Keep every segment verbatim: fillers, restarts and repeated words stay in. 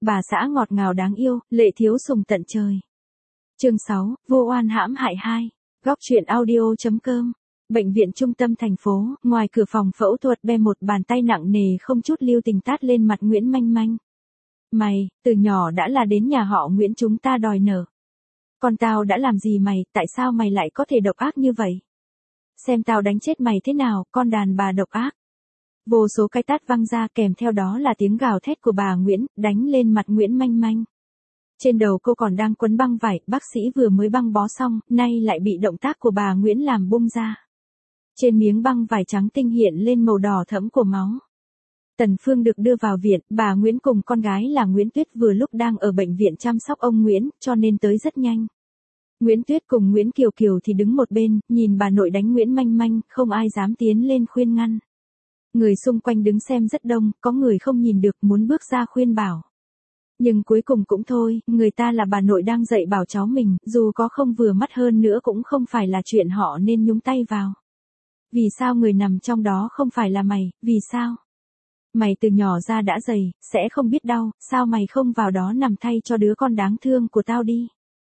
bà xã ngọt ngào đáng yêu, lệ thiếu sùng tận trời. Chương sáu, vô oan hãm hại hai. Góc truyện audio.com. Bệnh viện trung tâm thành phố, ngoài cửa phòng phẫu thuật bê một bàn tay nặng nề không chút lưu tình tát lên mặt Nguyễn Manh Manh. Mày, từ nhỏ đã là đến nhà họ Nguyễn chúng ta đòi nợ. Còn tao đã làm gì mày, tại sao mày lại có thể độc ác như vậy? Xem tao đánh chết mày thế nào, con đàn bà độc ác. Vô số cái tát văng ra kèm theo đó là tiếng gào thét của bà Nguyễn, đánh lên mặt Nguyễn Manh Manh. Trên đầu cô còn đang quấn băng vải, bác sĩ vừa mới băng bó xong, nay lại bị động tác của bà Nguyễn làm bung ra. Trên miếng băng vải trắng tinh hiện lên màu đỏ thẫm của máu. Tần Phương được đưa vào viện, bà Nguyễn cùng con gái là Nguyễn Tuyết vừa lúc đang ở bệnh viện chăm sóc ông Nguyễn, cho nên tới rất nhanh. Nguyễn Tuyết cùng Nguyễn Kiều Kiều thì đứng một bên, nhìn bà nội đánh Nguyễn Manh Manh, không ai dám tiến lên khuyên ngăn. Người xung quanh đứng xem rất đông, có người không nhìn được muốn bước ra khuyên bảo. Nhưng cuối cùng cũng thôi, người ta là bà nội đang dạy bảo cháu mình, dù có không vừa mắt hơn nữa cũng không phải là chuyện họ nên nhúng tay vào. Vì sao người nằm trong đó không phải là mày, vì sao? Mày từ nhỏ ra đã dày, sẽ không biết đau, sao mày không vào đó nằm thay cho đứa con đáng thương của tao đi?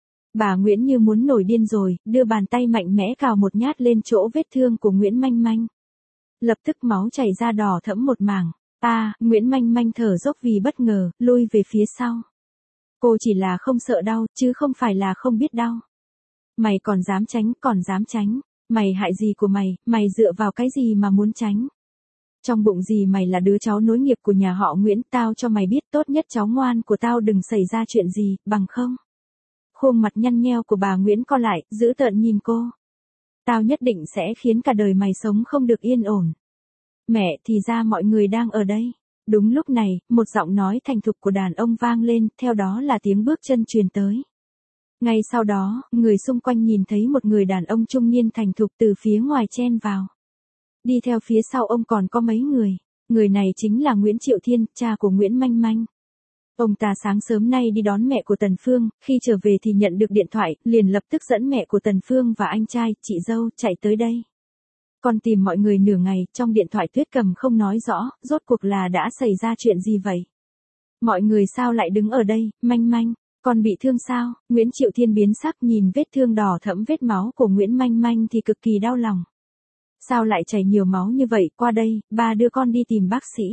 Bà Nguyễn như muốn nổi điên rồi, đưa bàn tay mạnh mẽ cào một nhát lên chỗ vết thương của Nguyễn Manh Manh. Lập tức máu chảy ra đỏ thẫm một mảng. À, Nguyễn Manh Manh thở dốc vì bất ngờ, lui về phía sau. Cô chỉ là không sợ đau, chứ không phải là không biết đau. Mày còn dám tránh, còn dám tránh. Mày hại gì của mày, mày dựa vào cái gì mà muốn tránh? Trong bụng gì mày là đứa cháu nối nghiệp của nhà họ Nguyễn, tao cho mày biết tốt nhất cháu ngoan của tao đừng xảy ra chuyện gì, bằng không? Khuôn mặt nhăn nheo của bà Nguyễn co lại, dữ tợn nhìn cô. Tao nhất định sẽ khiến cả đời mày sống không được yên ổn. Mẹ, thì ra mọi người đang ở đây. Đúng lúc này, một giọng nói thành thục của đàn ông vang lên, theo đó là tiếng bước chân truyền tới. Ngay sau đó, người xung quanh nhìn thấy một người đàn ông trung niên thành thục từ phía ngoài chen vào. Đi theo phía sau ông còn có mấy người. Người này chính là Nguyễn Triệu Thiên, cha của Nguyễn Manh Manh. Ông ta sáng sớm nay đi đón mẹ của Tần Phương, khi trở về thì nhận được điện thoại, liền lập tức dẫn mẹ của Tần Phương và anh trai, chị dâu, chạy tới đây. Còn tìm mọi người nửa ngày, trong điện thoại Tuyết Cầm không nói rõ, rốt cuộc là đã xảy ra chuyện gì vậy? Mọi người sao lại đứng ở đây, Manh Manh, con bị thương sao? Nguyễn Triệu Thiên biến sắc nhìn vết thương đỏ thẫm vết máu của Nguyễn Manh Manh thì cực kỳ đau lòng. Sao lại chảy nhiều máu như vậy, qua đây, ba đưa con đi tìm bác sĩ.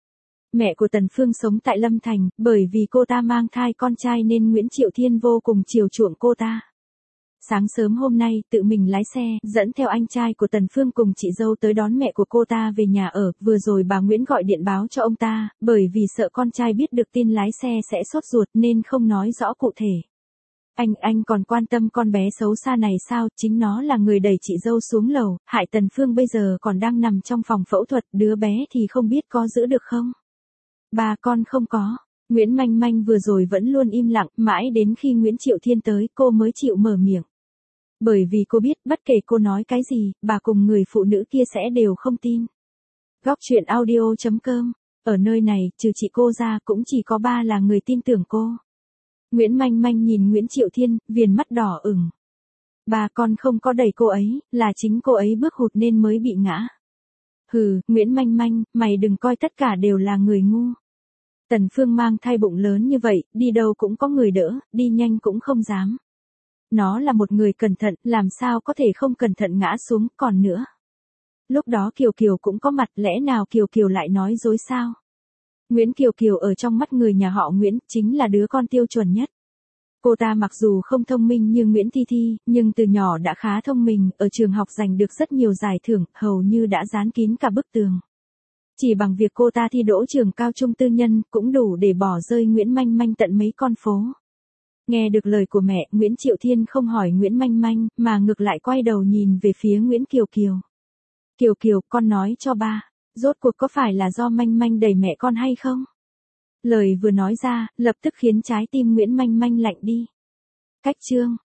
Mẹ của Tần Phương sống tại Lâm Thành, bởi vì cô ta mang thai con trai nên Nguyễn Triệu Thiên vô cùng chiều chuộng cô ta. Sáng sớm hôm nay, tự mình lái xe, dẫn theo anh trai của Tần Phương cùng chị dâu tới đón mẹ của cô ta về nhà ở, vừa rồi bà Nguyễn gọi điện báo cho ông ta, bởi vì sợ con trai biết được tin lái xe sẽ sốt ruột nên không nói rõ cụ thể. Anh, anh còn quan tâm con bé xấu xa này sao, chính nó là người đẩy chị dâu xuống lầu, hại Tần Phương bây giờ còn đang nằm trong phòng phẫu thuật, đứa bé thì không biết có giữ được không? Bà con không có. Nguyễn Manh Manh vừa rồi vẫn luôn im lặng, mãi đến khi Nguyễn Triệu Thiên tới cô mới chịu mở miệng. Bởi vì cô biết, bất kể cô nói cái gì, bà cùng người phụ nữ kia sẽ đều không tin. Góc truyện audio.com. Ở nơi này, trừ chị cô ra cũng chỉ có ba là người tin tưởng cô. Nguyễn Manh Manh nhìn Nguyễn Triệu Thiên, viền mắt đỏ ửng. Bà con không có đẩy cô ấy, là chính cô ấy bước hụt nên mới bị ngã. Hừ, Nguyễn Manh Manh, mày đừng coi tất cả đều là người ngu. Tần Phương mang thai bụng lớn như vậy, đi đâu cũng có người đỡ, đi nhanh cũng không dám. Nó là một người cẩn thận, làm sao có thể không cẩn thận ngã xuống, còn nữa. Lúc đó Kiều Kiều cũng có mặt, lẽ nào Kiều Kiều lại nói dối sao? Nguyễn Kiều Kiều ở trong mắt người nhà họ Nguyễn, chính là đứa con tiêu chuẩn nhất. Cô ta mặc dù không thông minh như Nguyễn Thi Thi, nhưng từ nhỏ đã khá thông minh, ở trường học giành được rất nhiều giải thưởng, hầu như đã dán kín cả bức tường. Chỉ bằng việc cô ta thi đỗ trường cao trung tư nhân, cũng đủ để bỏ rơi Nguyễn Manh Manh tận mấy con phố. Nghe được lời của mẹ, Nguyễn Triệu Thiên không hỏi Nguyễn Manh Manh, mà ngược lại quay đầu nhìn về phía Nguyễn Kiều Kiều. Kiều Kiều, con nói cho ba, rốt cuộc có phải là do Manh Manh đẩy mẹ con hay không? Lời vừa nói ra, lập tức khiến trái tim Nguyễn Manh Manh lạnh đi. Cách chương.